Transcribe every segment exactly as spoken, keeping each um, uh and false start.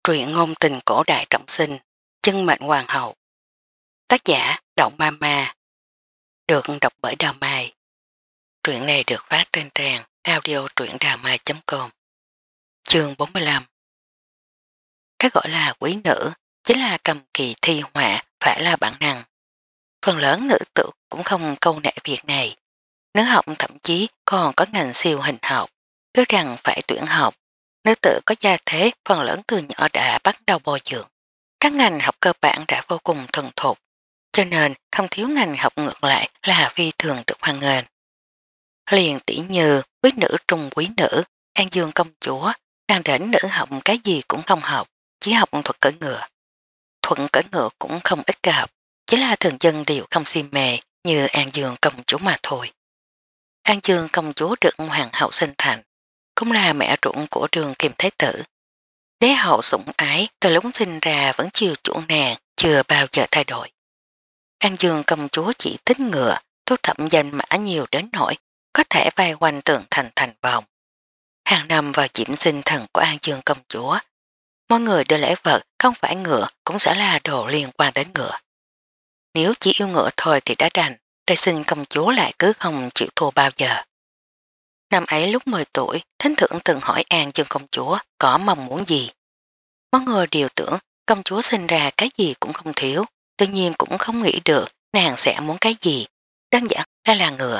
Truyện ngôn tình cổ đại trọng sinh, chân mệnh hoàng hậu. Tác giả Động Ma Ma. Được đọc bởi Đào Mai. Truyện này được phát trên trang audio truyệnđàmai chấm com. Chương bốn mươi lăm. Cái gọi là quý nữ chính là cầm kỳ thi họa, phải là bản năng. Phần lớn nữ tử cũng không câu nệ việc này. Nữ học thậm chí còn có ngành siêu hình học, cứ rằng phải tuyển học. Nữ tử có gia thế phần lớn từ nhỏ đã bắt đầu bồi dưỡng. Các ngành học cơ bản đã vô cùng thuần thục, cho nên không thiếu ngành học ngược lại là phi thường được hoan nghênh. Liền tỷ như quý nữ trung quý nữ, An Dương công chúa, đang đến nữ học cái gì cũng không học, chỉ học thuật cưỡi ngựa. Thuận cưỡi ngựa cũng không ít gặp, chỉ là thường dân đều không si mê như An Dương công chúa mà thôi. An Dương công chúa được hoàng hậu sinh thành, cũng là mẹ ruộng của Đường Kim Thái Tử. Đế hậu sủng ái từ lúc sinh ra vẫn chiều chuộng nàng, chưa bao giờ thay đổi. An Dương công chúa chỉ thích ngựa, thu thập danh mã nhiều đến nỗi có thể vây quanh tường thành thành vòng. Hàng năm vào dịp sinh thần của An Dương công chúa, mọi người đưa lễ vật không phải ngựa cũng sẽ là đồ liên quan đến ngựa. Nếu chỉ yêu ngựa thôi thì đã đành, đời sinh công chúa lại cứ không chịu thua bao giờ. Năm ấy lúc mười tuổi, thánh thượng từng hỏi An Dương công chúa có mong muốn gì. Mọi người đều tưởng công chúa sinh ra cái gì cũng không thiếu, tự nhiên cũng không nghĩ được nàng sẽ muốn cái gì, đơn giản là là ngựa.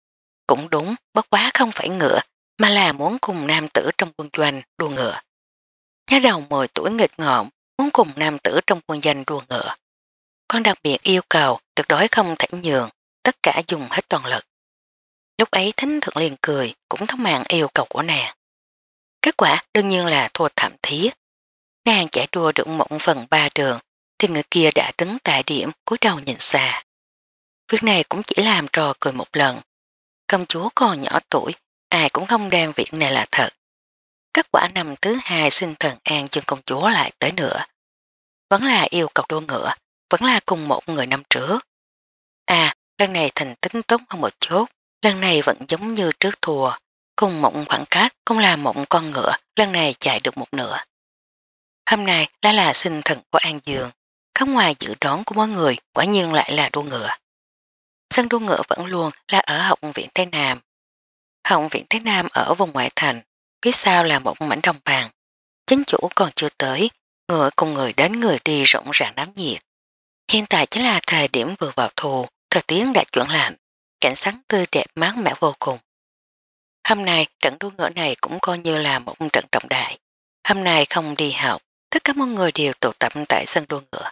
Cũng đúng, bất quá không phải ngựa, mà là muốn cùng nam tử trong quân doanh đua ngựa. Nhớ đầu mười tuổi nghịch ngợm, muốn cùng nam tử trong quân doanh đua ngựa. Con đặc biệt yêu cầu tuyệt đối không thể nhường, tất cả dùng hết toàn lực. Lúc ấy thánh thượng liền cười, cũng thống mạng yêu cầu của nàng. Kết quả đương nhiên là thua thảm thiết. Nàng chạy đua được một phần ba đường, thì người kia đã đứng tại điểm cúi đầu nhìn xa. Việc này cũng chỉ làm trò cười một lần. Công chúa còn nhỏ tuổi, ai cũng không đem việc này là thật. Kết quả năm thứ hai sinh thần An Dương công chúa lại tới nữa. Vẫn là yêu cầu đua ngựa, vẫn là cùng một người năm trước. À, lần này thành tính tốt hơn một chút, lần này vẫn giống như trước thua, cùng một khoảng cách cũng là một con ngựa, lần này chạy được một nửa. Hôm nay đã là sinh thần của An Dương, không ngoài dự đoán của mọi người, quả nhiên lại là đua ngựa. Sân đua ngựa vẫn luôn là ở học viện Tây Nam. Học viện Tây Nam ở vùng ngoại thành, phía sau là một mảnh đồng bằng. Chính chủ còn chưa tới, ngựa cùng người đến người đi rộng ràng náo nhiệt. Hiện tại chính là thời điểm vừa vào thu, thời tiết đã chuyển lạnh, cảnh sắc tươi đẹp mát mẻ vô cùng. Hôm nay trận đua ngựa này cũng coi như là một trận trọng đại. Hôm nay không đi học, tất cả mọi người đều tụ tập tại sân đua ngựa.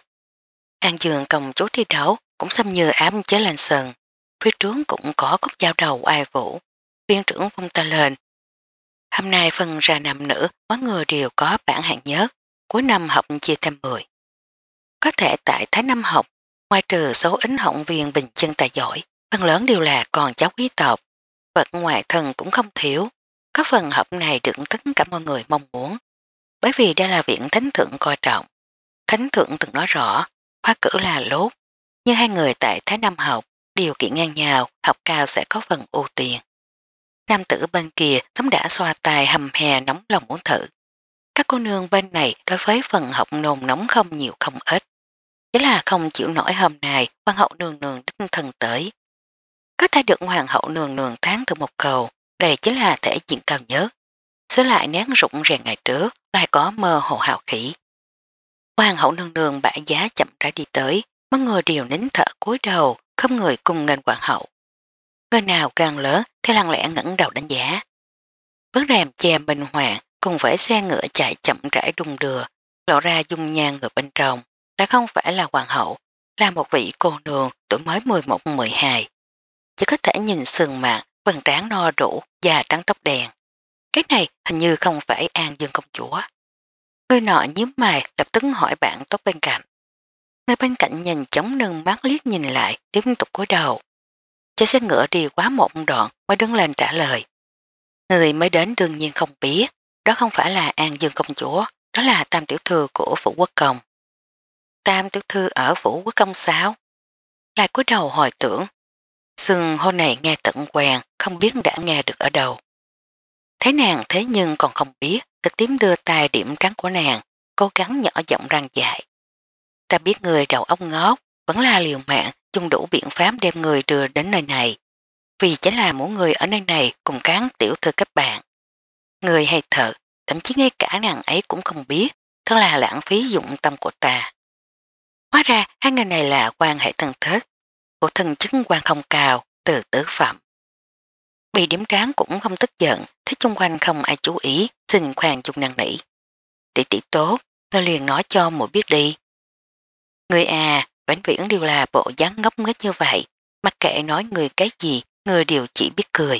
An Dương công chúa thi đấu cũng xâm như ám chế lên sân. Phía trước cũng có cốc giao đầu ai vũ. Viên trưởng vung ta lên. Hôm nay phân ra nam nữ, mọi người đều có bảng hạng nhất. Cuối năm học chia thêm mười. Có thể tại Thái Năm học, ngoài trừ số ít học viên bình chân tài giỏi, phần lớn đều là con cháu quý tộc. Vật ngoài thân cũng không thiếu. Có phần học này được tất cả mọi người mong muốn. Bởi vì đây là viện thánh thượng coi trọng. Thánh thượng từng nói rõ, khóa cử là lốt, nhưng hai người tại Thái Nam học, điều kiện ngang nhau, học cao sẽ có phần ưu tiên. Nam tử bên kia sớm đã xoa tài hầm hè nóng lòng muốn thử. Các cô nương bên này đối với phần học nồn nóng không nhiều không ít. Chỉ là không chịu nổi hôm nay hoàng hậu nương nương đích thân tới. Có thể được hoàng hậu nương nương tháng từ một cầu, đây chính là thể diện cao nhất. Sớ lại nén rụng rèn ngày trước, lại có mơ hồ hào khí. Hoàng hậu nương nương bãi giá chậm rãi đi tới, mọi người đều nín thở cúi đầu, không người cùng nghênh hoàng hậu. Người nào càng lớn thì lặng lẽ ngẩng đầu đánh giá. Vấn rèm che minh hoàng cùng với xe ngựa chạy chậm rãi đung đưa, lộ ra dung nhan người bên trong, đã không phải là hoàng hậu, là một vị cô nương tuổi mới mười một mười hai. Chỉ có thể nhìn sườn mặt, vầng trán no đủ, da trắng tóc đen. Cái này hình như không phải An Dương công chúa. Người nọ nhíu mày lập tức hỏi bạn tốt bên cạnh. Người bên cạnh nhìn chóng nâng mắt liếc nhìn lại, tiếp tục cúi đầu. Trên xe ngựa đi quá một đoạn mới đứng lên trả lời. Người mới đến đương nhiên không biết, đó không phải là An Dương công chúa, đó là tam tiểu thư của Phủ Quốc Công. Tam tiểu thư ở Phủ Quốc Công sao? Lại cúi đầu hồi tưởng. Sừng hôm này nghe tận quen, không biết đã nghe được ở đâu. Thấy nàng thế nhưng còn không biết, trực tiếp đưa tay điểm trắng của nàng, cố gắng nhỏ giọng răng dại. Ta biết người đầu óc ngốc, vẫn là liều mạng dùng đủ biện pháp đem người đưa đến nơi này. Vì chính là muốn người ở nơi này cùng cán tiểu thư các bạn. Người hay thật, thậm chí ngay cả nàng ấy cũng không biết, thật là lãng phí dụng tâm của ta. Hóa ra hai người này là quan hệ thân thích, của thân chứng quan không cao, từ tứ phẩm. Bị điểm tráng cũng không tức giận, thấy chung quanh không ai chú ý, xin khoan chung năng nỉ. Tỷ tỷ tốt, tôi liền nói cho muội biết đi. Người à, vĩnh viễn đều là bộ dáng ngốc nghếch như vậy, mặc kệ nói người cái gì, người đều chỉ biết cười.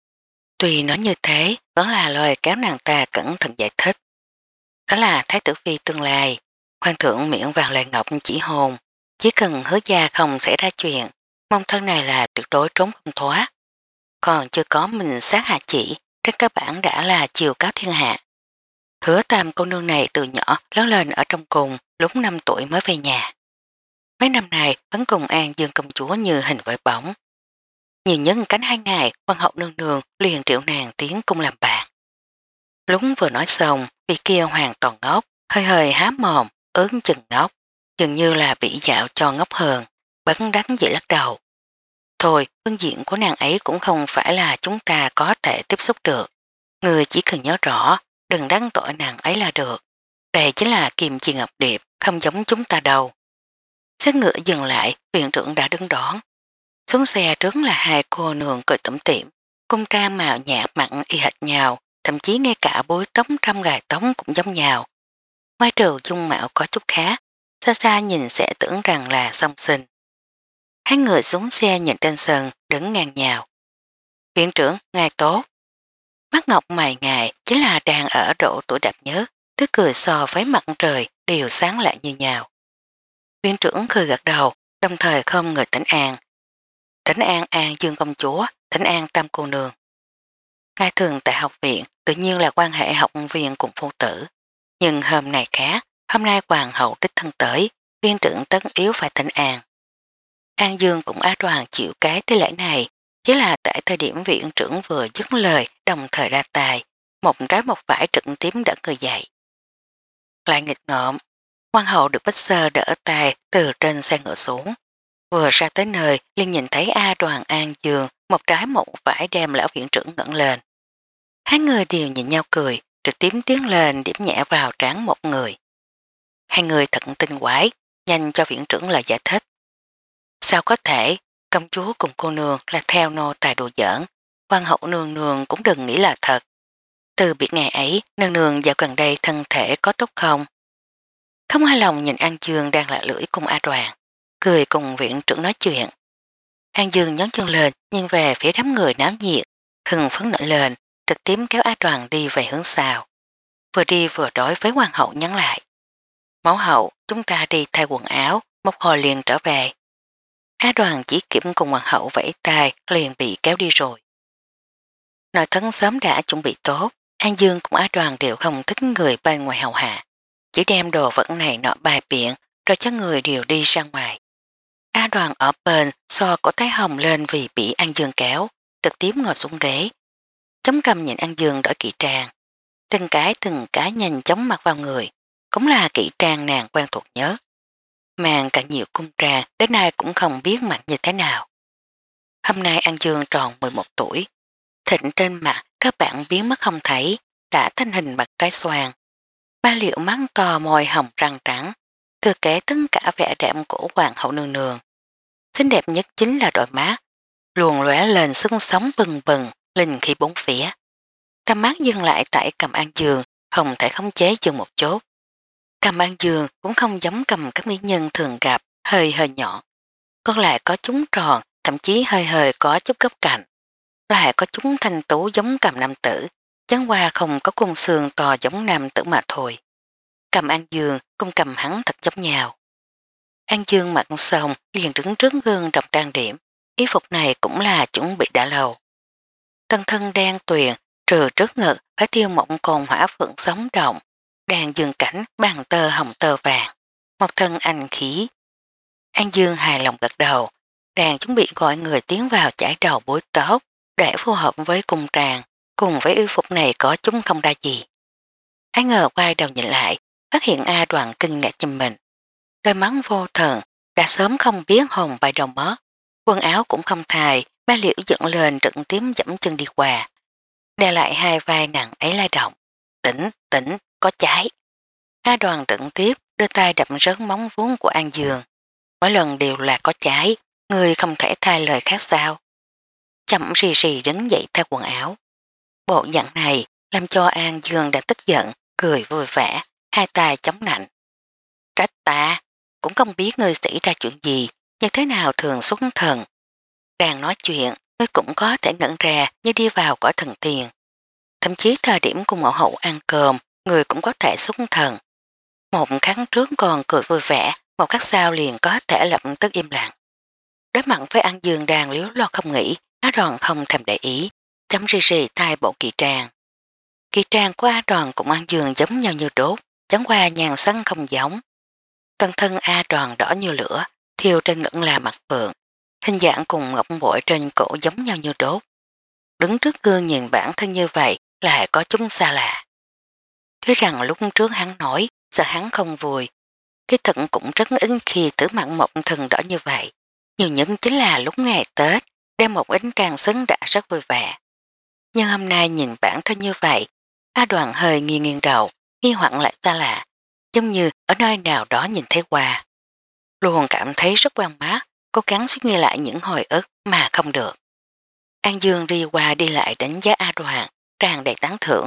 Tuy nói như thế, vẫn là lời kéo nàng ta cẩn thận giải thích. Đó là Thái tử phi tương lai, hoàng thượng miệng vàng lời ngọc chỉ hồn, chỉ cần hứa gia không xảy ra chuyện, mong thân này là tuyệt đối trốn không thoát. Còn chưa có mình sát hạ chỉ, trên cơ bản đã là chiều cáo thiên hạ. Hứa tam cô nương này từ nhỏ lớn lên ở trong cùng, lúc năm tuổi mới về nhà. Mấy năm này vẫn cùng An Dương công chúa như hình với bóng. Nhiều nhất cánh hai ngày, hoàng hậu nương nương liền triệu nàng tiến cung làm bạn. Lúc vừa nói xong, vị kia hoàn toàn ngốc, hơi hơi há mồm, ớn chừng ngốc, dường như là bị dạo cho ngốc hơn, bất đắc dĩ lắc đầu. Thôi, phương diện của nàng ấy cũng không phải là chúng ta có thể tiếp xúc được. Người chỉ cần nhớ rõ, đừng đắc tội nàng ấy là được. Đây chính là Kim Chi Ngọc Điệp, không giống chúng ta đâu. Xe ngựa dừng lại, viện trưởng đã đứng đón. Xuống xe trước là hai cô nương cười tủm tỉm, cung trang màu nhạt mặn y hệt nhau, thậm chí ngay cả bối tóc trăm gài tóc cũng giống nhau. Ngoài trừ dung mạo có chút khác, xa xa nhìn sẽ tưởng rằng là song sinh. Hai người xuống xe nhìn trên sân, đứng ngang nhào. Viện trưởng, ngài tốt. Mắt ngọc mày ngài chính là đang ở độ tuổi đẹp nhất, thứ cười so với mặt trời đều sáng lại như nhau. Viện trưởng cười gật đầu, đồng thời không người tỉnh an. Thỉnh an An Dương công chúa, thỉnh an Tam cô nương. Ngài thường tại học viện tự nhiên là quan hệ học viên cùng phu tử. Nhưng hôm nay khác, hôm nay hoàng hậu đích thân tới, viên trưởng tất yếu phải thỉnh an. An Dương cũng á đoàn chịu cái tế lễ này, chỉ là tại thời điểm viện trưởng vừa dứt lời đồng thời ra tài, một trái một vải trực tiếp đỡ người dậy. Lại nghịch ngợm, hoàng hậu được Bích Sơ đỡ tay từ trên xe ngựa xuống. Vừa ra tới nơi liền nhìn thấy A đoàn An Dương một trái một vải đem lão viện trưởng ngẩng lên. Hai người đều nhìn nhau cười, trực tiếp tiến lên điểm nhẹ vào trán một người. Hai người thật tinh quái, nhanh cho viện trưởng lời giải thích. Sao có thể, công chúa cùng cô nương là theo nô tài đùa giỡn, hoàng hậu nương nương cũng đừng nghĩ là thật. Từ biệt ngày ấy, nương nương dạo gần đây thân thể có tốt không? Không hài lòng nhìn An Dương đang lạ lưỡi cùng A đoàn, cười cùng viện trưởng nói chuyện. An Dương nhón chân lên, nhìn về phía đám người náo nhiệt, hừng phấn nổi lên, trực tiếp kéo A đoàn đi về hướng sau. Vừa đi vừa đối với hoàng hậu nhắn lại. Mẫu hậu, chúng ta đi thay quần áo, một hồi liền trở về. A đoàn chỉ kiểm cùng hoàng hậu vẫy tay liền bị kéo đi rồi. Nội thân sớm đã chuẩn bị tốt, An Dương cùng A đoàn đều không thích người bên ngoài hầu hạ. Chỉ đem đồ vật này nọ bài biện rồi cho người đều đi ra ngoài. A đoàn ở bên so cổ tay hồng lên vì bị An Dương kéo, trực tiếp ngồi xuống ghế. Chống cầm nhìn An Dương đổi kỹ trang. Từng cái từng cái nhanh chóng mặc vào người, cũng là kỹ trang nàng quen thuộc nhớ. Màng cả nhiều cung trang đến nay cũng không biết mạnh như thế nào. Hôm nay An Dương tròn mười một tuổi, thịnh trên mặt các bạn biến mất không thấy, đã thanh hình mặt trái xoàn. Ba liệu mắt to môi hồng răng trắng, thừa kể tất cả vẻ đẹp của hoàng hậu nương nương. Xinh đẹp nhất chính là đôi má, luồn lóe lên sưng sống bừng bừng, linh khi bốn phía. Tầm mắt dừng lại tại cầm An Dương, không thể khống chế chừng một chốt. Cầm An Dương cũng không giống cầm các mỹ nhân thường gặp, hơi hơi nhỏ. Còn lại có chúng tròn, thậm chí hơi hơi có chút góc cạnh. Lại có chúng thanh tú giống cầm nam tử, chẳng qua không có cung xương to giống nam tử mà thôi. Cầm An Dương cũng cầm hắn thật giống nhau. An Dương mặc xong liền đứng trước gương đọc trang điểm, y phục này cũng là chuẩn bị đã lâu. Tân thân đen tuyền, trừ trước ngực phải tiêu mộng cồn hỏa phượng sống động, đàn dương cảnh bàn tơ hồng tơ vàng, một thân anh khí. An Dương hài lòng gật đầu, đàn chuẩn bị gọi người tiến vào chải đầu bối tốt để phù hợp với cung tràng, cùng với y phục này có chúng không ra gì. Ai ngờ quay đầu nhìn lại, phát hiện A Đoàn kinh ngạc nhìn mình. Đôi mắt vô thần, đã sớm không biết hồn bay đầu mất. Quần áo cũng không thài, ba liễu dựng lên trận tím dẫm chân đi qua. Đè lại hai vai nặng ấy lai động. Tỉnh, tỉnh, có cháy. A Đoàn trận tiếp, đưa tay đập rớt móng vuốt của An Dương. Mỗi lần đều là có cháy, người không thể thay lời khác sao. Chậm rì rì đứng dậy theo quần áo. Bộ dạng này làm cho An Dương đã tức giận, cười vui vẻ, hai tay chống nạnh. Trách ta, cũng không biết ngươi xảy ra chuyện gì, nhưng thế nào thường xuất thần. Đang nói chuyện, ngươi cũng có thể ngẩn ra như đi vào cõi thần tiền. Thậm chí thời điểm cùng mẫu hậu ăn cơm, người cũng có thể xuất thần. Một khắc trước còn cười vui vẻ, một khắc sau liền có thể lập tức im lặng. Đối mặt với An Dương đang liếu lo không nghĩ, Á Đoàn không thèm để ý, chấm rì rì thay bộ kỳ trang. Kỳ trang của A Đoàn cùng An Dương giống nhau như đốt, chẳng qua nhàn săn không giống. Toàn thân A Đoàn đỏ như lửa, thiêu trên ngẩn là mặt phượng, hình dạng cùng ngọc bội trên cổ giống nhau như đốt. Đứng trước gương nhìn bản thân như vậy lại có chúng xa lạ. Thế rằng lúc trước hắn nói sợ hắn không vui, cái thận cũng rất ít khi thử mặn một thần đỏ như vậy. Nhiều nhất chính là lúc ngày Tết, đem một ít trang sấn đã rất vui vẻ. Nhưng hôm nay nhìn bản thân như vậy, A Đoàn hơi nghiêng nghiêng đầu, nghi hoặc lại xa lạ, giống như ở nơi nào đó nhìn thấy qua. Luôn cảm thấy rất quan mát, cố gắng suy nghĩ lại những hồi ức mà không được. An Dương đi qua đi lại đánh giá A Đoàn, tràn đầy tán thưởng.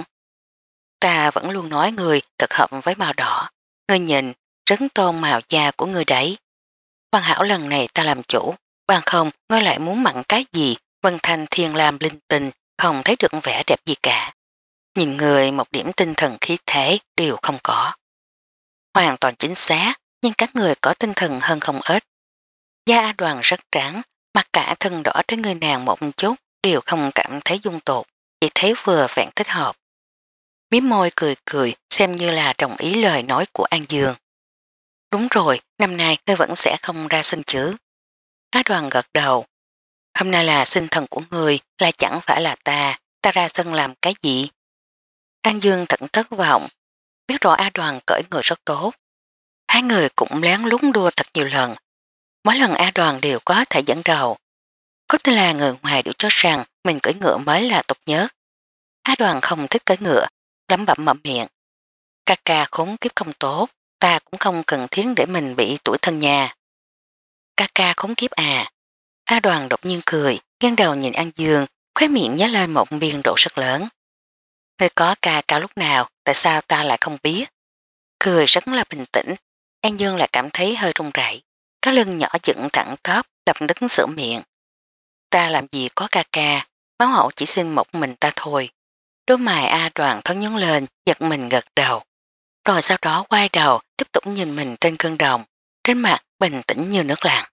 Ta vẫn luôn nói người thật hợp với màu đỏ, ngươi nhìn, rất tôn màu da của ngươi đấy. Hoàn hảo lần này ta làm chủ, bằng không ngươi lại muốn mặn cái gì, Vân Thanh Thiên làm linh tinh, không thấy được vẻ đẹp gì cả. Nhìn người một điểm tinh thần khí thế đều không có. Hoàn toàn chính xác, nhưng các người có tinh thần hơn không ít. Da A Đoàn rất trắng, mặt cả thân đỏ trên người nàng một chút đều không cảm thấy dung tột, chỉ thấy vừa vẹn thích hợp. Miếm môi cười cười xem như là đồng ý lời nói của An Dương. Đúng rồi, năm nay ngươi vẫn sẽ không ra sân chứ. Á Đoàn gật đầu. Hôm nay là sinh thần của ngươi, là chẳng phải là ta, ta ra sân làm cái gì? An Dương thận thất vọng, biết rõ A Đoàn cởi người rất tốt. Hai người cũng lén lút đua thật nhiều lần. Mỗi lần A Đoàn đều có thể dẫn đầu. Có thể là người ngoài đều cho rằng mình cưỡi ngựa mới là tốt nhất. A Đoàn không thích cưỡi ngựa, lắm bẩm mậm miệng. Ca ca khốn kiếp không tốt, ta cũng không cần thiết để mình bị tuổi thân nhà. Ca ca khốn kiếp à. A Đoàn đột nhiên cười, nghiêng đầu nhìn An Dương, khóe miệng nhớ lên một biên độ rất lớn. Ngươi có ca ca lúc nào, tại sao ta lại không biết? Cười rất là bình tĩnh, An Dương lại cảm thấy hơi run rẩy, cái lưng nhỏ dựng thẳng tớp, lập đứng sửa miệng. Ta làm gì có ca ca, máu hậu chỉ sinh một mình ta thôi. Đôi mày A Đoàn thân nhấn lên, giật mình gật đầu. Rồi sau đó quay đầu, tiếp tục nhìn mình trên cơn đồng, trên mặt bình tĩnh như nước lặng.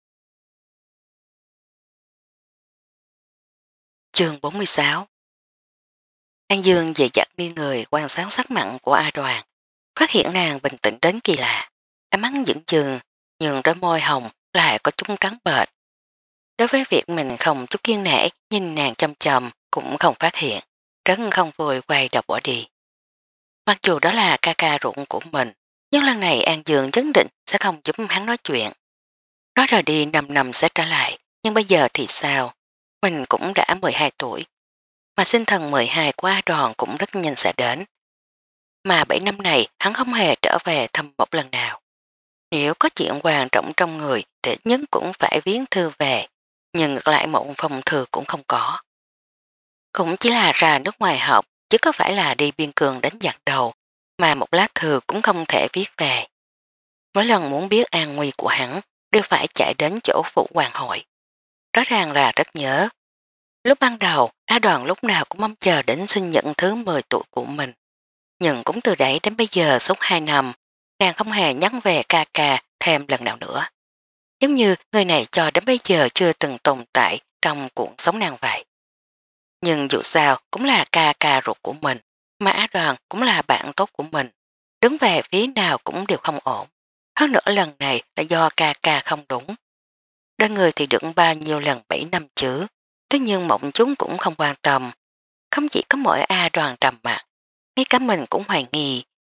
Chương bốn mươi sáu. An Dương về dặt đi người quan sát sắc mặn của A Đoàn, phát hiện nàng bình tĩnh đến kỳ lạ, ánh mắt dững chừng, nhưng đôi môi hồng lại có chút trắng bệch. Đối với việc mình không chút kiên nể nhìn nàng chăm chầm cũng không phát hiện, rất không vui quay đầu bỏ đi. Mặc dù đó là ca ca ruộng của mình, nhưng lần này An Dương nhất định sẽ không giúp hắn nói chuyện. Nói rồi đi năm năm sẽ trở lại, nhưng bây giờ thì sao? Mình cũng đã mười hai tuổi, mà sinh thần mười hai của A Đoàn cũng rất nhanh sẽ đến. Mà bảy năm này hắn không hề trở về thăm một lần nào. Nếu có chuyện quan trọng trong người thì ít nhất cũng phải viếng thư về, nhưng ngược lại một phòng thư cũng không có. Cũng chỉ là ra nước ngoài học, chứ có phải là đi biên cường đánh giặc đầu, mà một lá thư cũng không thể viết về. Mỗi lần muốn biết an nguy của hắn, đều phải chạy đến chỗ phụ hoàng hội. Rõ ràng là rất nhớ. Lúc ban đầu, A Đoàn lúc nào cũng mong chờ đến sinh nhật thứ mười tuổi của mình. Nhưng cũng từ đấy đến bây giờ suốt hai năm, nàng không hề nhắc về ca ca thêm lần nào nữa. Giống như người này cho đến bây giờ chưa từng tồn tại trong cuộc sống nàng vậy. Nhưng dù sao cũng là ca ca ruột của mình, mà Á Đoàn cũng là bạn tốt của mình. Đứng về phía nào cũng đều không ổn. Hơn nữa lần này là do ca ca không đúng. Đơn người thì được bao nhiêu lần bảy năm chứ, thế nhưng mộng chúng cũng không quan tâm. Không chỉ có mỗi A Đoàn trầm mặt, ngay cả mình cũng hoài nghi,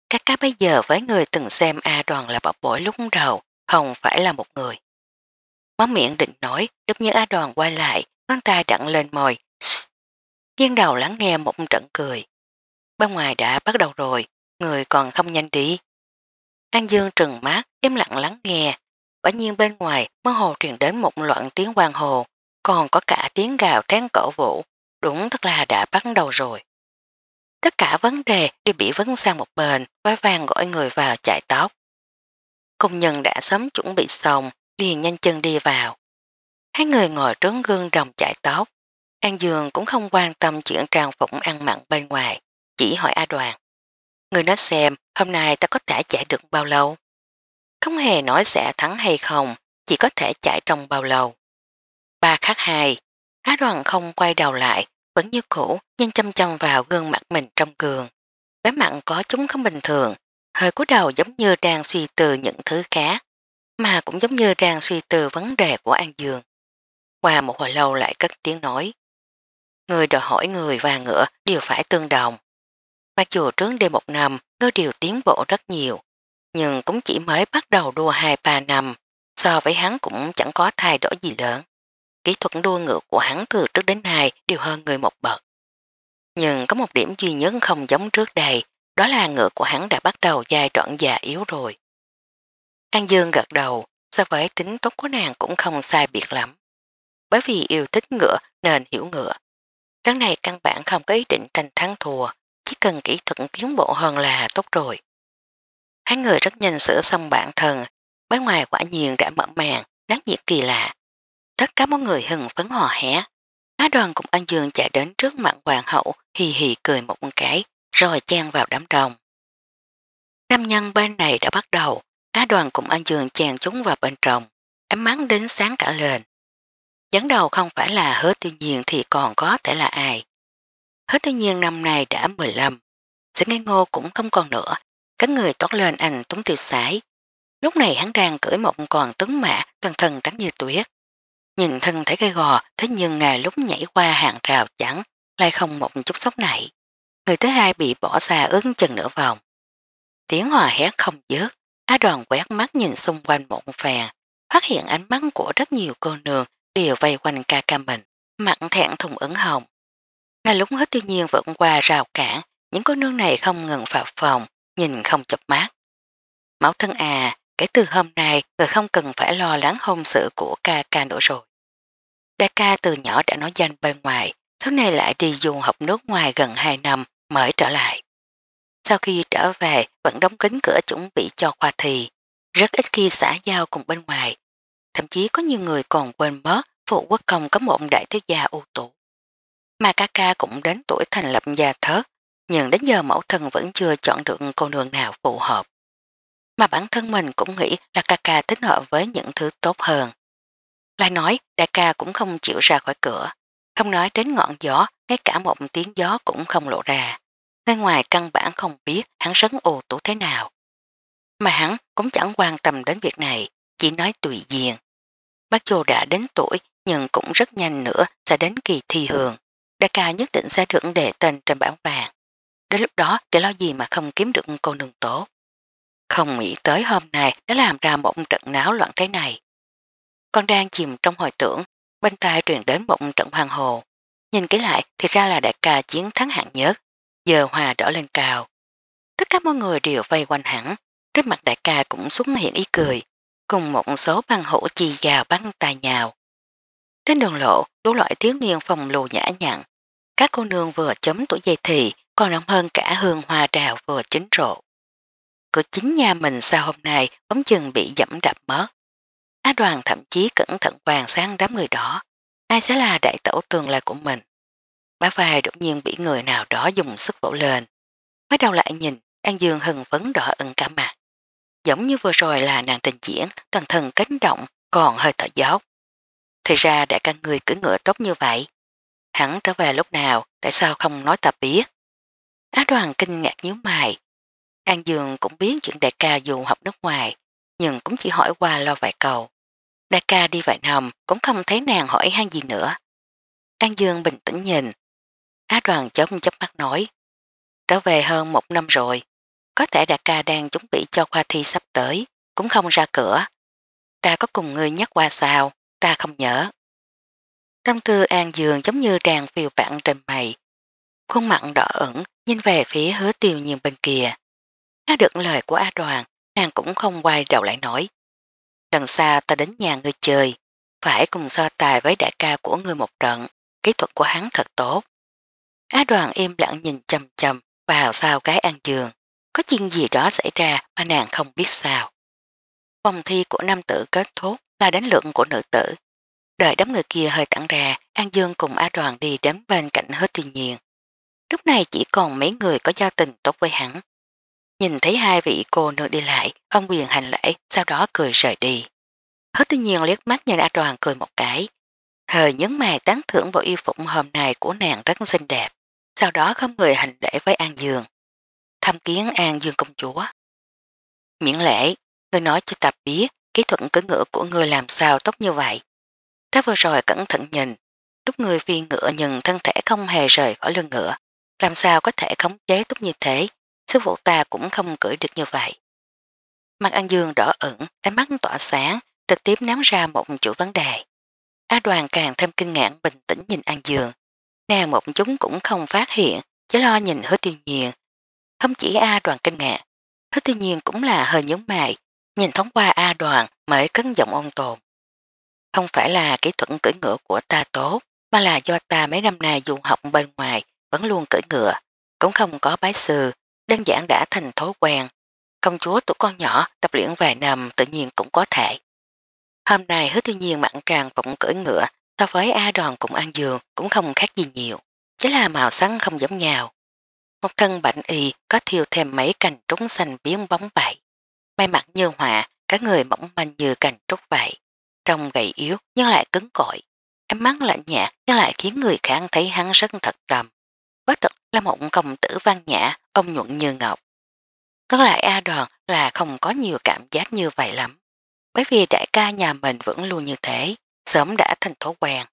Các cá bây giờ với người từng xem A Đoàn là bảo bối lúc đầu, không phải là một người. Món miệng định nói, đột nhiên A Đoàn quay lại, ngón tay đặn lên môi, nghiêng đầu lắng nghe một trận cười. Bên ngoài đã bắt đầu rồi, người còn không nhanh đi. An Dương trừng mắt, im lặng lắng nghe. Quả nhiên bên ngoài mơ hồ truyền đến một loạn tiếng quang hồ, còn có cả tiếng gào thét cổ vũ. Đúng thật là đã bắt đầu rồi. Tất cả vấn đề đều bị vấn sang một bên, vái vang gọi người vào chạy tóc. Công nhân đã sớm chuẩn bị xong, liền nhanh chân đi vào. Hai người ngồi trốn gương đồng chạy tóc. An Dương cũng không quan tâm chuyện trang phục ăn mặn bên ngoài, chỉ hỏi A Đoàn. Người nói xem, hôm nay ta có thể chạy được bao lâu? Không hề nói sẽ thắng hay không, chỉ có thể chạy trong bao lâu. Ba khắc hai, Á Đoàn không quay đầu lại, vẫn như cũ, nhưng chăm chăm vào gương mặt mình trong gương. Vẻ mặt có chúng không bình thường, hơi cúi đầu giống như đang suy tư những thứ khác, mà cũng giống như đang suy tư vấn đề của An Dương. Qua một hồi lâu lại cất tiếng nói. Người đòi hỏi người và ngựa đều phải tương đồng. Mặc dù trước đây một năm, ngươi đều tiến bộ rất nhiều, nhưng cũng chỉ mới bắt đầu đua hai ba năm, so với hắn cũng chẳng có thay đổi gì lớn. Kỹ thuật đua ngựa của hắn từ trước đến nay đều hơn người một bậc. Nhưng có một điểm duy nhất không giống trước đây, đó là ngựa của hắn đã bắt đầu giai đoạn già yếu rồi. An Dương gật đầu, so với tính tốt của nàng cũng không sai biệt lắm. Bởi vì yêu thích ngựa nên hiểu ngựa. Đằng này căn bản không có ý định tranh thắng thua, chỉ cần kỹ thuật tiến bộ hơn là tốt rồi. Hai người rất nhanh sửa xong bản thân, bên ngoài quả nhiên đã mở màn, náo nhiệt kỳ lạ. Tất cả mọi người hừng phấn hò hé. Á Đoàn cùng An Dương chạy đến trước mặt hoàng hậu, hì hì cười một cái, rồi chen vào đám đông. Nam nhân bên này đã bắt đầu, Á Đoàn cùng An Dương chen chúng vào bên trong, ánh mắt đến sáng cả lên. Dẫn đầu không phải là Hứa Tiêu Nhiên thì còn có thể là ai. Hứa Tiêu Nhiên năm nay đã mười lăm, sự ngây ngô cũng không còn nữa, các người toát lên anh Tuấn Tiêu Sái. Lúc này hắn đang cưỡi một con tuấn mã thân thân trắng như tuyết. Nhìn thân thể cây gò, thế nhưng ngài lúc nhảy qua hàng rào trắng, lại không một chút sốc nảy. Người thứ hai bị bỏ xa ướt chân nửa vòng. Tiếng hò hét không dứt, Á Đoàn quét mắt nhìn xung quanh một phàn, phát hiện ánh mắt của rất nhiều cô nương đều vây quanh ca ca mình, mặt thẹn thùng ửng hồng. Ngay lúc Hết Tiêu Nhiên vượt qua rào cản, những cô nương này không ngừng vào phòng, nhìn không chập mắt. Mẫu thân à, kể từ hôm nay người không cần phải lo lắng hôn sự của ca ca nữa rồi. Đại ca từ nhỏ đã nói danh bên ngoài, sau này lại đi du học nước ngoài gần hai năm mới trở lại. Sau khi trở về vẫn đóng kín cửa chuẩn bị cho khoa thi, rất ít khi xã giao cùng bên ngoài. Thậm chí có nhiều người còn quên mất phụ quốc công có một đại thiếu gia ưu tú. Mà ca ca cũng đến tuổi thành lập gia thớt, nhưng đến giờ mẫu thân vẫn chưa chọn được cô nương nào phù hợp. Mà bản thân mình cũng nghĩ là ca ca thích hợp với những thứ tốt hơn. Lại nói đại ca cũng không chịu ra khỏi cửa, không nói đến ngọn gió, ngay cả một tiếng gió cũng không lộ ra. Ngay ngoài căn bản không biết hắn rất ưu tú thế nào. Mà hắn cũng chẳng quan tâm đến việc này, chỉ nói tùy duyên. Bác dù đã đến tuổi nhưng cũng rất nhanh nữa sẽ đến kỳ thi hưởng. Đại ca nhất định sẽ được đề tên trên bảng vàng. Đến lúc đó thì lo gì mà không kiếm được cô nương tốt. Không nghĩ tới hôm nay đã làm ra một trận náo loạn thế này. Con đang chìm trong hồi tưởng, bên tai truyền đến một trận hoàng hồ. Nhìn kỹ lại thì ra là đại ca chiến thắng hạng nhất, giờ hòa đỏ lên cao. Tất cả mọi người đều vây quanh hẳn, trên mặt đại ca cũng xuất hiện ý cười, cùng một số băng hữu chi gào bắn tài nhào. Trên đường lộ, đủ loại thiếu niên phòng lù nhã nhặn, các cô nương vừa chấm tuổi dây thì còn nóng hơn cả hương hoa đào vừa chín rộ. Cửa chính nhà mình sau hôm nay bóng chừng bị dẫm đạp mất. Á Đoàn thậm chí cẩn thận quan sát đám người đó, ai sẽ là đại tẩu tương lai của mình. Bá vai đột nhiên bị người nào đó dùng sức vỗ lên. Mới đầu lại nhìn, An Dương hừng phấn đỏ ẩn cả mặt. Giống như vừa rồi là nàng trình diễn, toàn thân kích động, còn hơi thở dốc. Thì ra đại ca người cưỡi ngựa tốt như vậy. Hắn trở về lúc nào, tại sao không nói ta biết? Á Đoàn kinh ngạc nhíu mày. An Dương cũng biết chuyện đại ca dù học nước ngoài, nhưng cũng chỉ hỏi qua lo vài câu. Đại ca đi vài năm cũng không thấy nàng hỏi han gì nữa. An Dương bình tĩnh nhìn. Á Đoàn chớp chớp mắt nói. Trở về hơn một năm rồi. có thể đại ca đang chuẩn bị cho khoa thi sắp tới, cũng không ra cửa. Ta có cùng ngươi nhắc qua sao, ta không nhớ. Tâm tư An Dương giống như đang phiêu vạn trên mây. Khuôn mặt đỏ ửng nhìn về phía Hứa Tiêu Nhiên bên kia. Nghe được lời của A Đoàn, nàng cũng không quay đầu lại nói. Lần sau ta đến nhà ngươi chơi, phải cùng so tài với đại ca của ngươi một trận, kỹ thuật của hắn thật tốt. Á Đoàn im lặng nhìn chầm chầm vào sau gái An Dương. Có chuyện gì đó xảy ra mà nàng không biết sao. Vòng thi của nam tử kết thúc là đánh lượng của nữ tử. Đợi đám người kia hơi tản ra, An Dương cùng Á Đoàn đi đến bên cạnh Hứa Tiêu Nhiên. Lúc này chỉ còn mấy người có giao tình tốt với hắn. Nhìn thấy hai vị cô nương đi lại, ông quyền hành lễ, sau đó cười rời đi. Hứa Tiêu Nhiên liếc mắt nhìn Á Đoàn cười một cái. Thời nhấn mày tán thưởng vào y phục hôm nay của nàng rất xinh đẹp. Sau đó không người hành lễ với An Dương. Thăm kiến An Dương công chúa. Miễn lễ, ngươi nói cho ta biết kỹ thuật cưỡi ngựa của ngươi làm sao tốt như vậy. Ta vừa rồi cẩn thận nhìn, lúc ngươi phi ngựa nhưng thân thể không hề rời khỏi lưng ngựa. Làm sao có thể khống chế tốt như thế, sư phụ ta cũng không cưỡi được như vậy. Mặt An Dương đỏ ửng, ánh mắt tỏa sáng, trực tiếp ném ra một chủ vấn đề. Á Đoàn càng thêm kinh ngạc bình tĩnh nhìn An Dương. Nàng một chúng cũng không phát hiện, chỉ lo nhìn Hứa Tiêu Nhiên. Không chỉ A Đoàn kinh ngạc, Hứa Tiêu Nhiên cũng là hơi nhướng mày, nhìn thoáng qua A Đoàn mới cất giọng ôn tồn. Không phải là kỹ thuật cưỡi ngựa của ta tốt, mà là do ta mấy năm nay du học bên ngoài vẫn luôn cưỡi ngựa, cũng không có bái sư, đơn giản đã thành thói quen. Công chúa tuổi con nhỏ tập luyện vài năm tự nhiên cũng có thể. Hôm nay Hứa Tiêu Nhiên mặn tràn phụng cưỡi ngựa so với A Đoàn cùng An Dương cũng không khác gì nhiều, chỉ là màu sắc không giống nhau. Một thân bạch y có thiêu thêm mấy cành trúng xanh biến bóng vậy. May mặt như họa, cả người mỏng manh như cành trúc vậy. Trông gầy yếu nhưng lại cứng cỏi. Ánh mắt lạnh nhạt nhưng lại khiến người khác thấy hắn rất thật tâm. Bất thực là một công tử văn nhã, ông nhuận như ngọc. Có lại A Đoàn là không có nhiều cảm giác như vậy lắm. Bởi vì đại ca nhà mình vẫn luôn như thế, sớm đã thành thói quen.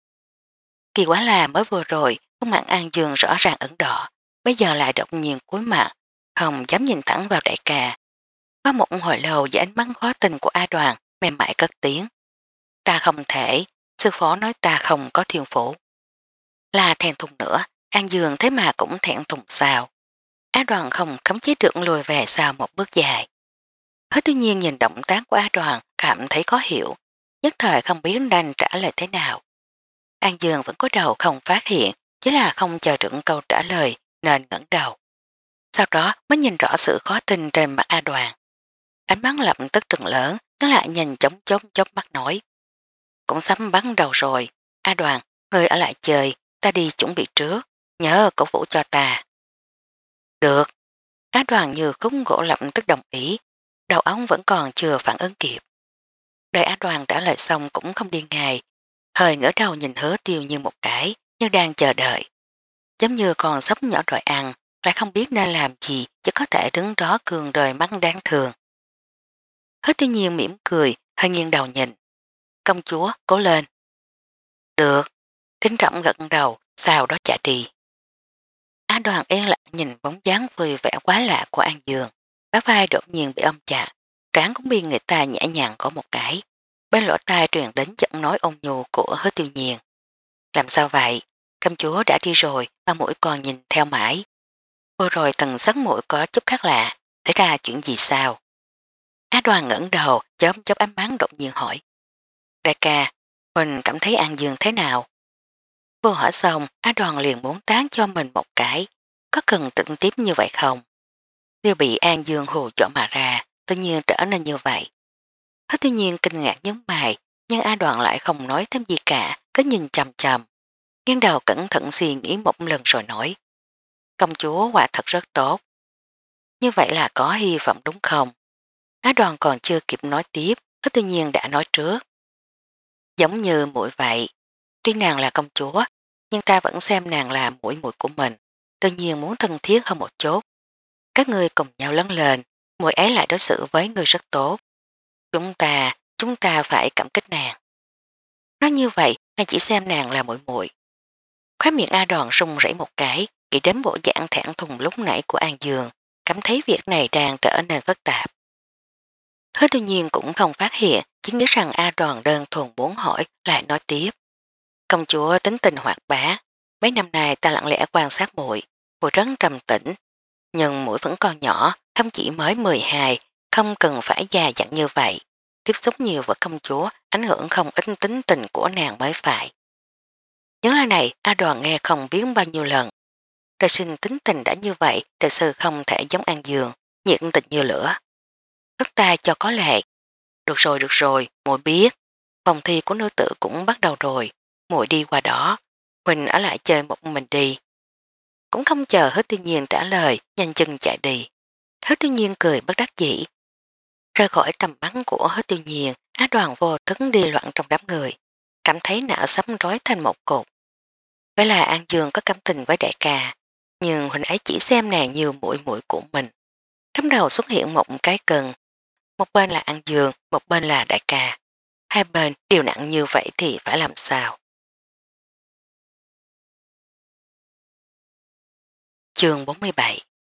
Kỳ quá là mới vừa rồi, khuôn mặt An Dương rõ ràng ẩn đỏ, bây giờ lại đột nhiên cúi mặt, không dám nhìn thẳng vào đại ca. Có một hồi lâu với ánh mắt khó tình của A Đoàn, mềm mại cất tiếng. Ta không thể, sư phó nói ta không có thiên phủ. Là thèn thùng nữa, An Dương thế mà cũng thẹn thùng sao. A Đoàn không khống chế được lùi về sau một bước dài. Hứa Tiêu Nhiên nhìn động tác của A Đoàn cảm thấy khó hiểu, nhất thời không biết nên trả lời thế nào. An Dương vẫn có đầu không phát hiện, chỉ là không chờ được câu trả lời nên ngẩng đầu. Sau đó mới nhìn rõ sự khó tin trên mặt A Đoàn. Ánh mắt lập tức trừng lớn, nó lại nhìn chóng chóng chóng mắt nói. Cũng sắp bắn đầu rồi, A Đoàn, người ở lại chơi, ta đi chuẩn bị trước, nhớ cổ vũ cho ta. Được, A Đoàn như khúc gỗ lập tức đồng ý, đầu óc vẫn còn chưa phản ứng kịp. Đợi A Đoàn trả lời xong cũng không đi ngay, hơi ngỡ đầu nhìn Hứa Tiêu như một cái, như đang chờ đợi. Giống như còn sắp nhỏ đòi ăn, lại không biết nên làm gì, chỉ có thể đứng đó cường đời mắt đáng thường. Hứa Tiêu Nhiên mỉm cười, hơi nghiêng đầu nhìn. Công chúa, cố lên. Được, Trinh trọng gật đầu, sau đó chạy đi. Á Đoàn yên lặng nhìn bóng dáng vui vẻ quá lạ của An Dương. Bá vai đột nhiên bị ôm chặt, trán cũng bị người ta nhẹ nhàng có một cái. Bên lỗ tai truyền đến giọng nói ôn nhu của Hứa Tiêu Nhiên. Làm sao vậy? Công chúa đã đi rồi mà mũi còn nhìn theo mãi. Vừa rồi tầng sắc mũi có chút khác lạ, xảy ra chuyện gì sao? Á Đoàn ngẩng đầu, chớp chớp ánh mắt đột nhiên hỏi. Đại ca, mình cảm thấy An Dương thế nào? Vô hỏi xong, Á Đoàn liền muốn tán cho mình một cái. Có cần trực tiếp như vậy không? Nếu bị An Dương hù chỗ mà ra, tự nhiên trở nên như vậy. Hết tự nhiên kinh ngạc nhấn mày, nhưng A Đoàn lại không nói thêm gì cả, cứ nhìn chầm chầm. Nghiêng đầu cẩn thận suy nghĩ một lần rồi nói. Công chúa quả thật rất tốt. Như vậy là có hy vọng đúng không? Á Đoàn còn chưa kịp nói tiếp, hết tự nhiên đã nói trước. Giống như muội vậy, tuy nàng là công chúa, nhưng ta vẫn xem nàng là muội muội của mình, tự nhiên muốn thân thiết hơn một chút. Các ngươi cùng nhau lớn lên, muội ấy lại đối xử với ngươi rất tốt. Chúng ta, chúng ta phải cảm kích nàng. Nói như vậy, nàng chỉ xem nàng là muội muội. Khóe miệng A Đoàn rung rẩy một cái, nghĩ đến bộ dạng thẹn thùng lúc nãy của An Dương, cảm thấy việc này đang trở nên phức tạp. Hứa Tư Nhiên cũng không phát hiện, chỉ nghĩ rằng A Đoàn đơn thuần muốn hỏi, lại nói tiếp. Công chúa tính tình hoạt bá, mấy năm nay ta lặng lẽ quan sát muội, muội rất trầm tĩnh, nhưng muội vẫn còn nhỏ, không chỉ mới mười hai, không cần phải già dặn như vậy. Tiếp xúc nhiều với công chúa, ảnh hưởng không ít tính tình của nàng mới phải. Những lời này A Đoàn nghe không biết bao nhiêu lần. Trời sinh tính tình đã như vậy, thật sự không thể giống An Dương, nhiệt tình như lửa. Tất ta cho có lệ. Được rồi, được rồi, muội biết. Phòng thi của nữ tử cũng bắt đầu rồi, muội đi qua đó. Huỳnh ở lại chơi một mình đi. Cũng không chờ Hứa Tư Nhiên trả lời, nhanh chân chạy đi. Hứa Tư Nhiên cười bất đắc dĩ. Rời khỏi tầm bắn của Hứa Tư Nhiên, Á Đoàn vô thức đi loạn trong đám người, cảm thấy não sắp rối thành một cột. Vậy là An Dương có cảm tình với đại ca, nhưng Huỳnh ấy chỉ xem nàng như mũi mũi của mình. Trong đầu xuất hiện một cái cần, một bên là An Dương, một bên là đại ca. Hai bên đều nặng như vậy thì phải làm sao? Chương bốn mươi bảy.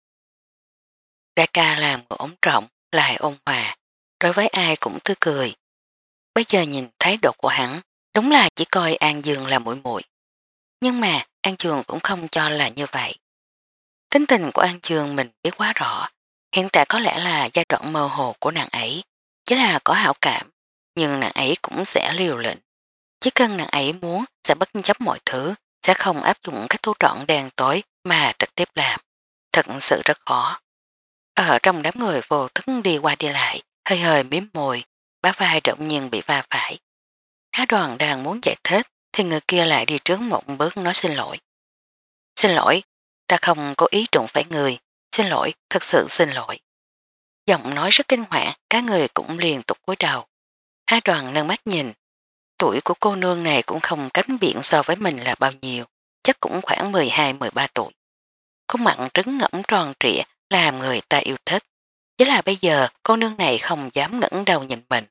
Đại ca làm người ống trọng, lại ôn hòa, đối với ai cũng tươi cười. Bây giờ nhìn thái độ của hắn, đúng là chỉ coi An Dương là muội muội. Nhưng mà An Dương cũng không cho là như vậy. Tính tình của An Dương mình biết quá rõ, hiện tại có lẽ là giai đoạn mơ hồ của nàng ấy, chỉ là có hảo cảm, nhưng nàng ấy cũng sẽ liều lĩnh. Chỉ cần nàng ấy muốn sẽ bất chấp mọi thứ, sẽ không áp dụng các thủ đoạn đen tối mà trực tiếp làm. Thật sự rất khó. Ở trong đám người vô thức đi qua đi lại, hơi hơi miếm môi, bá vai đột nhiên bị va phải. Á Đoàn đang muốn giải thích, thì người kia lại đi trước một bước nói xin lỗi. Xin lỗi, ta không có ý đụng phải người, xin lỗi, thật sự xin lỗi. Giọng nói rất kinh hoàng, các người cũng liên tục cúi đầu. Á Đoàn nâng mắt nhìn, tuổi của cô nương này cũng không cánh biện so với mình là bao nhiêu, chắc cũng khoảng mười hai mười ba tuổi. Khuôn mặt trứng ngẫm tròn trịa làm người ta yêu thích. Chỉ là bây giờ cô nương này không dám ngẩng đầu nhìn mình.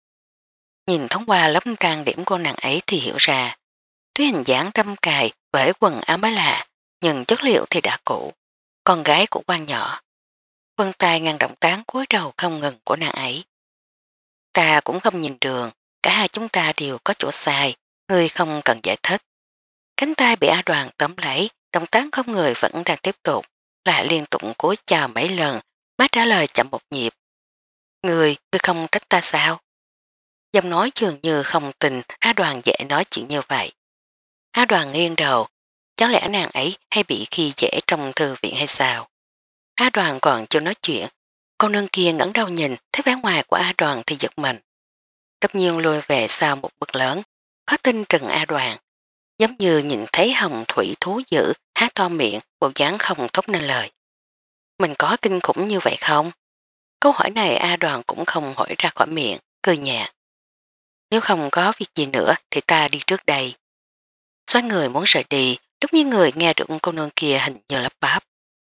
Nhìn thoáng qua lớp trang điểm cô nàng ấy thì hiểu ra. Tuy hình dáng trăm cài với quần áo mới lạ, nhưng chất liệu thì đã cũ. Con gái của quan nhỏ. Vân tay ngăn động tán cúi đầu không ngừng của nàng ấy. Ta cũng không nhìn đường, cả hai chúng ta đều có chỗ sai, người không cần giải thích. Cánh tay bị A Đoàn tóm lấy, động tác không người vẫn đang tiếp tục, lại liên tục cúi chào mấy lần, mới trả lời chậm một nhịp. Người, người không trách ta sao? Giọng nói dường như không tình A Đoàn dễ nói chuyện như vậy. A Đoàn nghiêng đầu, chẳng lẽ nàng ấy hay bị khi dễ trong thư viện hay sao? A Đoàn còn chưa nói chuyện, cô nương kia ngẩng đầu nhìn thấy vẻ ngoài của A Đoàn thì giật mình. Đột nhiên lùi về sau một bước lớn, có tin trừng A Đoàn, giống như nhìn thấy hồng thủy thú dữ há to miệng, bộ dáng không thốt nên lời. Mình có kinh khủng như vậy không? Câu hỏi này A Đoàn cũng không hỏi ra khỏi miệng, cười nhạt. Nếu không có việc gì nữa thì ta đi trước đây. Xoay người muốn rời đi, lúc như người nghe được cô nương kia hình như lắp bắp.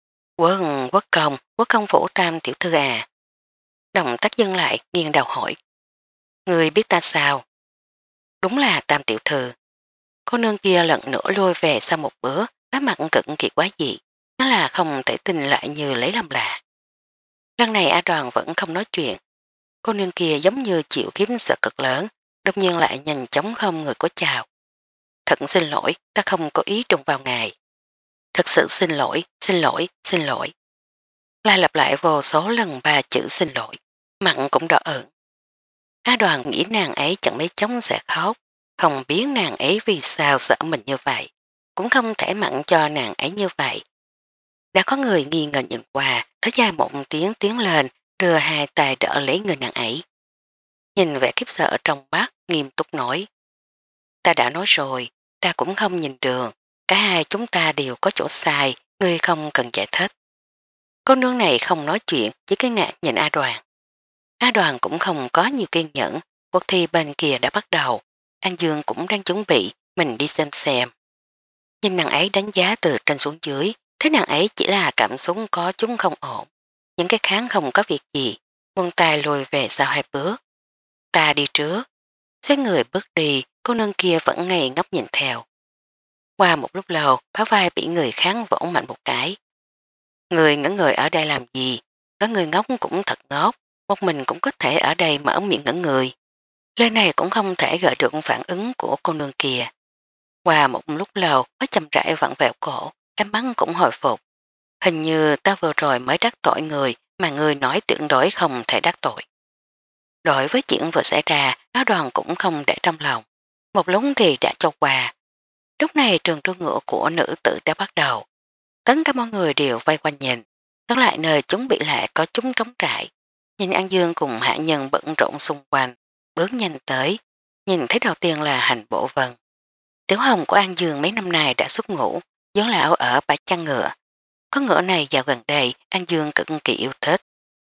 Quân, quốc công, quốc công phủ tam tiểu thư à. Động tác dừng lại, nghiêng đầu hỏi. Người biết ta sao? Đúng là tam tiểu thư. Cô nương kia lần nữa lôi về sau một bữa, cái mặt cực kỳ quá dị. Nó là không thể tin lại như lấy làm lạ. Lần này A Đoàn vẫn không nói chuyện. Cô nương kia giống như chịu kiếm sợ cực lớn, đột nhiên lại nhanh chóng không người có chào. Thật xin lỗi, ta không có ý đụng vào ngài. Thật sự xin lỗi, xin lỗi, xin lỗi. Lại lặp lại vô số lần ba chữ xin lỗi, mặn cũng đỏ ửng. A Đoàn nghĩ nàng ấy chẳng mấy chóng sẽ khóc, không biết nàng ấy vì sao sợ mình như vậy, cũng không thể mặn cho nàng ấy như vậy. Đã có người nghi ngờ nhận quà, thở dài một tiếng tiến lên, đưa hai tay đỡ lấy người nàng ấy. Nhìn vẻ kiếp sợ trong mắt, nghiêm túc nói. Ta đã nói rồi, ta cũng không nhìn đường, cả hai chúng ta đều có chỗ sai, ngươi không cần giải thích. Cô nương này không nói chuyện, chỉ kinh ngạc nhìn A Đoàn. A Đoàn cũng không có nhiều kiên nhẫn, cuộc thi bên kia đã bắt đầu, An Dương cũng đang chuẩn bị, mình đi xem xem. Nhưng nàng ấy đánh giá từ trên xuống dưới, thế nàng ấy chỉ là cảm xúc có chúng không ổn. Những cái kháng không có việc gì, buông tay lùi về sau hai bước. Ta đi trước, xoay người bước đi, cô nương kia vẫn ngây ngốc nhìn theo. Qua một lúc lâu, bá vai bị người kháng vỗ mạnh một cái. Người ngẩn người ở đây làm gì? Nói người ngốc cũng thật ngốc, một mình cũng có thể ở đây mở miệng ngẩn người. Lời này cũng không thể gợi được phản ứng của cô nương kia. Qua một lúc lâu mới chậm rãi vặn vẹo cổ, em bắn cũng hồi phục. Hình như ta vừa rồi mới đắc tội người mà người nói tuyệt đối không thể đắc tội. Đối với chuyện vừa xảy ra, áo đoàn cũng không để trong lòng. Một lúc thì đã cho qua. Lúc này trường đua ngựa của nữ tử đã bắt đầu. Tất cả mọi người đều vây quanh nhìn. Tất lại nơi chúng bị lại có chúng trống trại. Nhìn An Dương cùng hạ nhân bận rộn xung quanh, bước nhanh tới. Nhìn thấy đầu tiên là Hành Bộ Vân. Tiểu hồng của An Dương mấy năm nay đã xuất ngũ, vốn lão ở bãi chăn ngựa. Có ngựa này dạo gần đây An Dương cực kỳ yêu thích.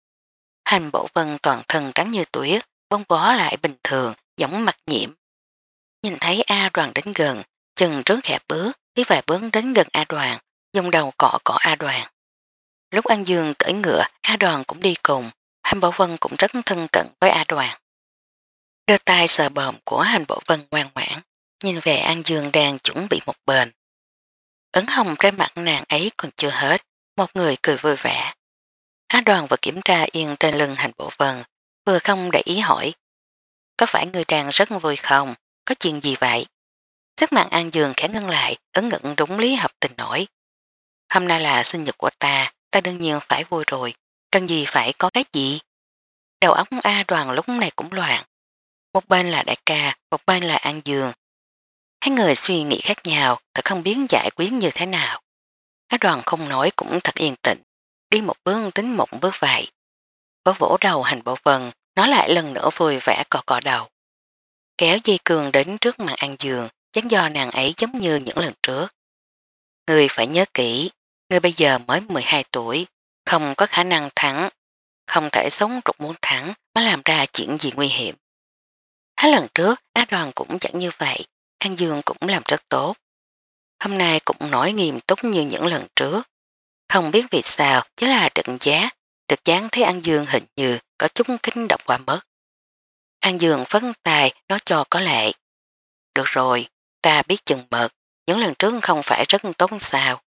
Hành Bộ Vân toàn thân trắng như tuyết, bông bó lại bình thường, giống mặt nhiễm. Nhìn thấy A Đoàn đến gần, chân trước khẽ bước, đi vài bước đến gần A Đoàn, dùng đầu cọ cọ A Đoàn. Lúc An Dương cởi ngựa, A Đoàn cũng đi cùng, Hành Bộ Vân cũng rất thân cận với A Đoàn. Đưa tay sờ bờm của Hành Bộ Vân ngoan ngoãn, nhìn về An Dương đang chuẩn bị một bên. Ấn hồng trên mặt nàng ấy còn chưa hết, một người cười vui vẻ. Á Đoàn vừa kiểm tra yên trên lưng Hành Bộ Vân, vừa không để ý hỏi. Có phải người đang rất vui không? Có chuyện gì vậy? Sắc mặt An Dương khẽ ngưng lại, ấn ngận đúng lý hợp tình nổi. Hôm nay là sinh nhật của ta, ta đương nhiên phải vui rồi, cần gì phải có cái gì? Đầu óc A Đoàn lúc này cũng loạn. Một bên là đại ca, một bên là An Dương. Hai người suy nghĩ khác nhau, thật không biết giải quyết như thế nào. A Đoàn không nói cũng thật yên tĩnh, đi một bước tính một bước vậy. Vỗ vỗ đầu Hành Bộ Vân, nói lại lần nữa vui vẻ cọ cọ đầu. Kéo dây cường đến trước mặt An Dương, chắn do nàng ấy giống như những lần trước. Người phải nhớ kỹ, người bây giờ mới mười hai tuổi, không có khả năng thắng, không thể sống rụt muốn thắng mới làm ra chuyện gì nguy hiểm. Hai lần trước, Á Đoàn cũng chẳng như vậy, An Dương cũng làm rất tốt. Hôm nay cũng nói nghiêm túc như những lần trước. Không biết vì sao, chứ là đựng giá, được dáng thấy An Dương hình như có chút kính độc qua mất. An Dương phấn tài nói cho có lệ. Được rồi, ta biết chừng mực, những lần trước không phải rất tốt sao.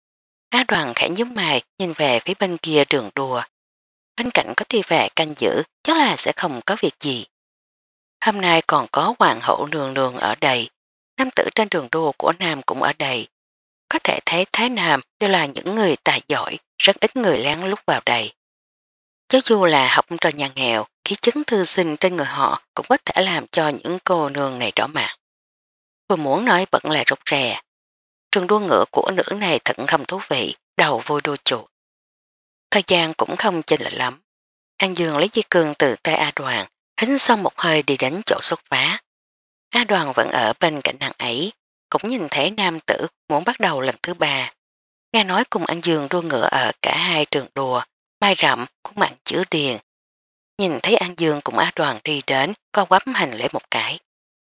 Á Đoàn khẽ nhíu mày nhìn về phía bên kia đường đùa. Bên cạnh có thi vệ canh giữ, chắc là sẽ không có việc gì. Hôm nay còn có hoàng hậu nương nương ở đây, nam tử trên đường đua của Nam cũng ở đây. Có thể thấy Thái Nam đều là những người tài giỏi, rất ít người lén lút vào đây. Chứ dù là học trò nhà nghèo, khí chứng thư sinh trên người họ cũng có thể làm cho những cô nương này đỏ mặt. Vừa muốn nói bận lại rụt rè. Trường đua ngựa của nữ này thật không thú vị, đầu vui đua chuột. Thời gian cũng không chênh lệch lắm. An Dương lấy dây cương từ tay A Đoàn, hính xong một hơi đi đến chỗ xuất phá. A Đoàn vẫn ở bên cạnh nàng ấy, cũng nhìn thấy nam tử muốn bắt đầu lần thứ ba. Nghe nói cùng An Dương đua ngựa ở cả hai trường đùa, mai rậm, khuôn mặt chữ điền. Nhìn thấy An Dương cùng A Đoàn đi đến, co quắp hành lễ một cái.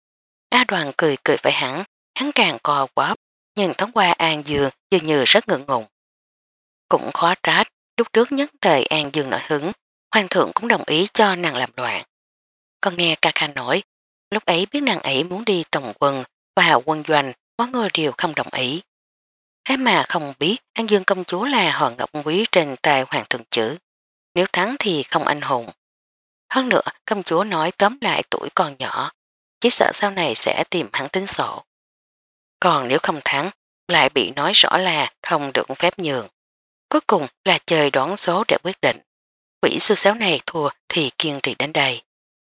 A Đoàn cười cười với hắn, hắn càng co quắp, nhìn thoáng qua An Dương dường như rất ngượng ngùng. Cũng khó trách, lúc trước nhất thời An Dương nổi hứng, hoàng thượng cũng đồng ý cho nàng làm loạn. Còn nghe ca ca nói, lúc ấy biết nàng ấy muốn đi tổng quân và quân doanh, mọi người đều không đồng ý. Thế mà không biết An Dương công chúa là hòn ngọc quý trên tay hoàng thượng chữ. Nếu thắng thì không anh hùng. Hơn nữa, công chúa nói tóm lại tuổi còn nhỏ, chỉ sợ sau này sẽ tìm hắn tính sổ. Còn nếu không thắng, lại bị nói rõ là không được phép nhường. Cuối cùng là trời đoán số để quyết định. Quỷ xui xéo này thua thì kiên trì đến đây.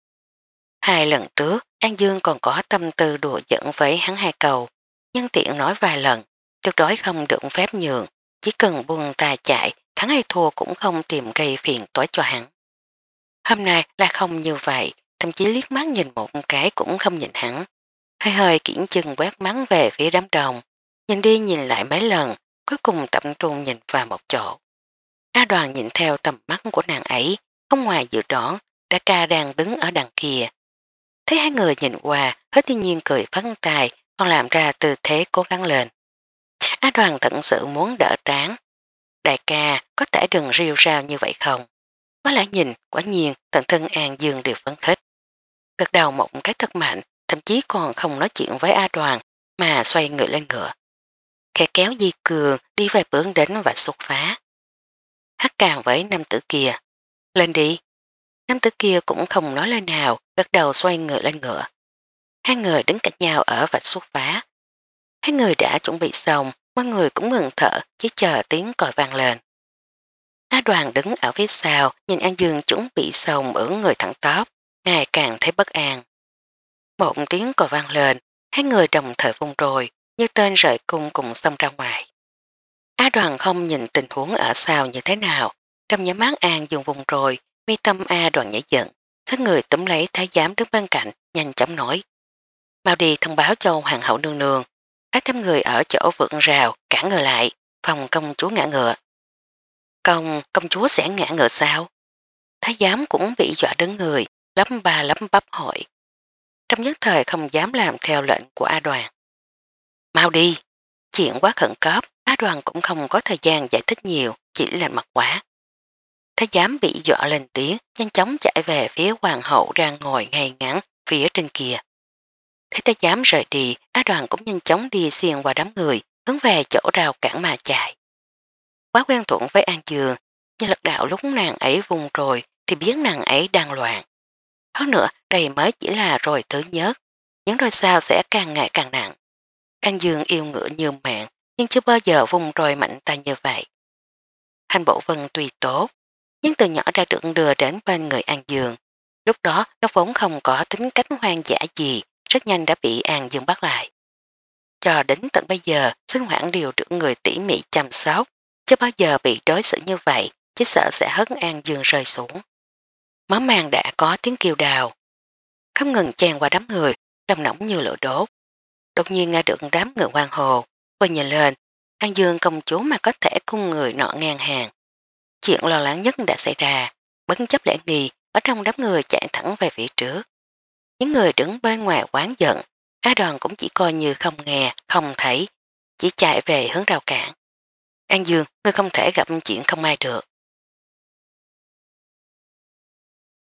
Hai lần trước, An Dương còn có tâm tư đùa giỡn với hắn hai cầu, nhân tiện nói vài lần, tuyệt đối không được phép nhường, chỉ cần buông ta chạy, thắng hay thua cũng không tìm gây phiền toái cho hắn. Hôm nay là không như vậy, thậm chí liếc mắt nhìn một cái cũng không nhìn hắn. Hơi hơi kiển chừng quét mắng về phía đám đồng, nhìn đi nhìn lại mấy lần, cuối cùng tập trung nhìn vào một chỗ. A Đoàn nhìn theo tầm mắt của nàng ấy, không ngoài dự đoán, đã ca đang đứng ở đằng kia. Thấy hai người nhìn qua, hết thiên nhiên cười phấn tài, còn làm ra tư thế cố gắng lên. A Đoàn thật sự muốn đỡ tráng. Đại ca, có thể đừng riêu rao như vậy không? Có lẽ nhìn, quả nhiên, tận thân An Dương đều phấn khích. Gật đầu một cái thật mạnh, thậm chí còn không nói chuyện với A Đoàn, mà xoay người lên ngựa. Kẻ kéo di cường đi về bước đến và xuất phá. hát càng với nam tử kia. Lên đi. Nam tử kia cũng không nói lời nào, gật đầu xoay người lên ngựa. Hai người đứng cạnh nhau ở vạch xuất phá. Hai người đã chuẩn bị xong, mọi người cũng ngừng thở, chỉ chờ tiếng còi vang lên. A Đoàn đứng ở phía sau, nhìn An Dương chuẩn bị xong ưỡn người thẳng tóc, ngày càng thấy bất an. Một tiếng còi vang lên, hai người đồng thời vung rồi, như tên rời cung cùng xông ra ngoài. A Đoàn không nhìn tình huống ở sau như thế nào, trong nhắm mắt An Dương vùng rồi, mi tâm A Đoàn nhảy giận, thế người túm lấy thái giám đứng bên cạnh, nhanh chóng nổi. Mau đi thông báo cho hoàng hậu nương nương, các thêm người ở chỗ vượng rào, cản người lại, phòng công chúa ngã ngựa. Công, công chúa sẽ ngã ngựa sao? Thái giám cũng bị dọa đứng người, lắm ba lắm bắp hỏi. Trong nhất thời không dám làm theo lệnh của A Đoàn. Mau đi, chuyện quá khẩn cấp, A Đoàn cũng không có thời gian giải thích nhiều, chỉ là mặt quá. Thái giám bị dọa lên tiếng, nhanh chóng chạy về phía hoàng hậu đang ngồi ngay ngắn phía trên kia. Thấy thái giám rời đi, A Đoàn cũng nhanh chóng đi xiên qua đám người, hướng về chỗ rào cản mà chạy. Quá quen thuộc với An Dương, nhưng lực đạo lúc nàng ấy vùng rồi thì biến nàng ấy đang loạn. Hơn nữa, đây mới chỉ là rồi thứ nhất, những rồi sau sẽ càng ngày càng nặng. An Dương yêu ngựa như mạng, nhưng chưa bao giờ vùng rồi mạnh tay như vậy. Hành bộ vân tuy tốt, nhưng từ nhỏ đã được đưa đến bên người An Dương. Lúc đó nó vốn không có tính cách hoang dã gì, rất nhanh đã bị An Dương bắt lại. Cho đến tận bây giờ, sinh hoạt đều được người tỉ mỉ chăm sóc, chứ bao giờ bị đối xử như vậy, chỉ sợ sẽ hất An Dương rơi xuống. Máu màng đã có tiếng kêu đào, không ngừng chen qua đám người, lòng nóng như lửa đốt. Đột nhiên nghe được đám người hoang hồ, vừa nhìn lên, An Dương công chúa mà có thể cung người nọ ngang hàng. Chuyện lo lắng nhất đã xảy ra, bất chấp lễ nghi, ở trong đám người chạy thẳng về phía trước. Những người đứng bên ngoài quán giận, A Đoàn cũng chỉ coi như không nghe, không thấy, chỉ chạy về hướng rào cản. An Dương, ngươi không thể gặp chuyện không ai được.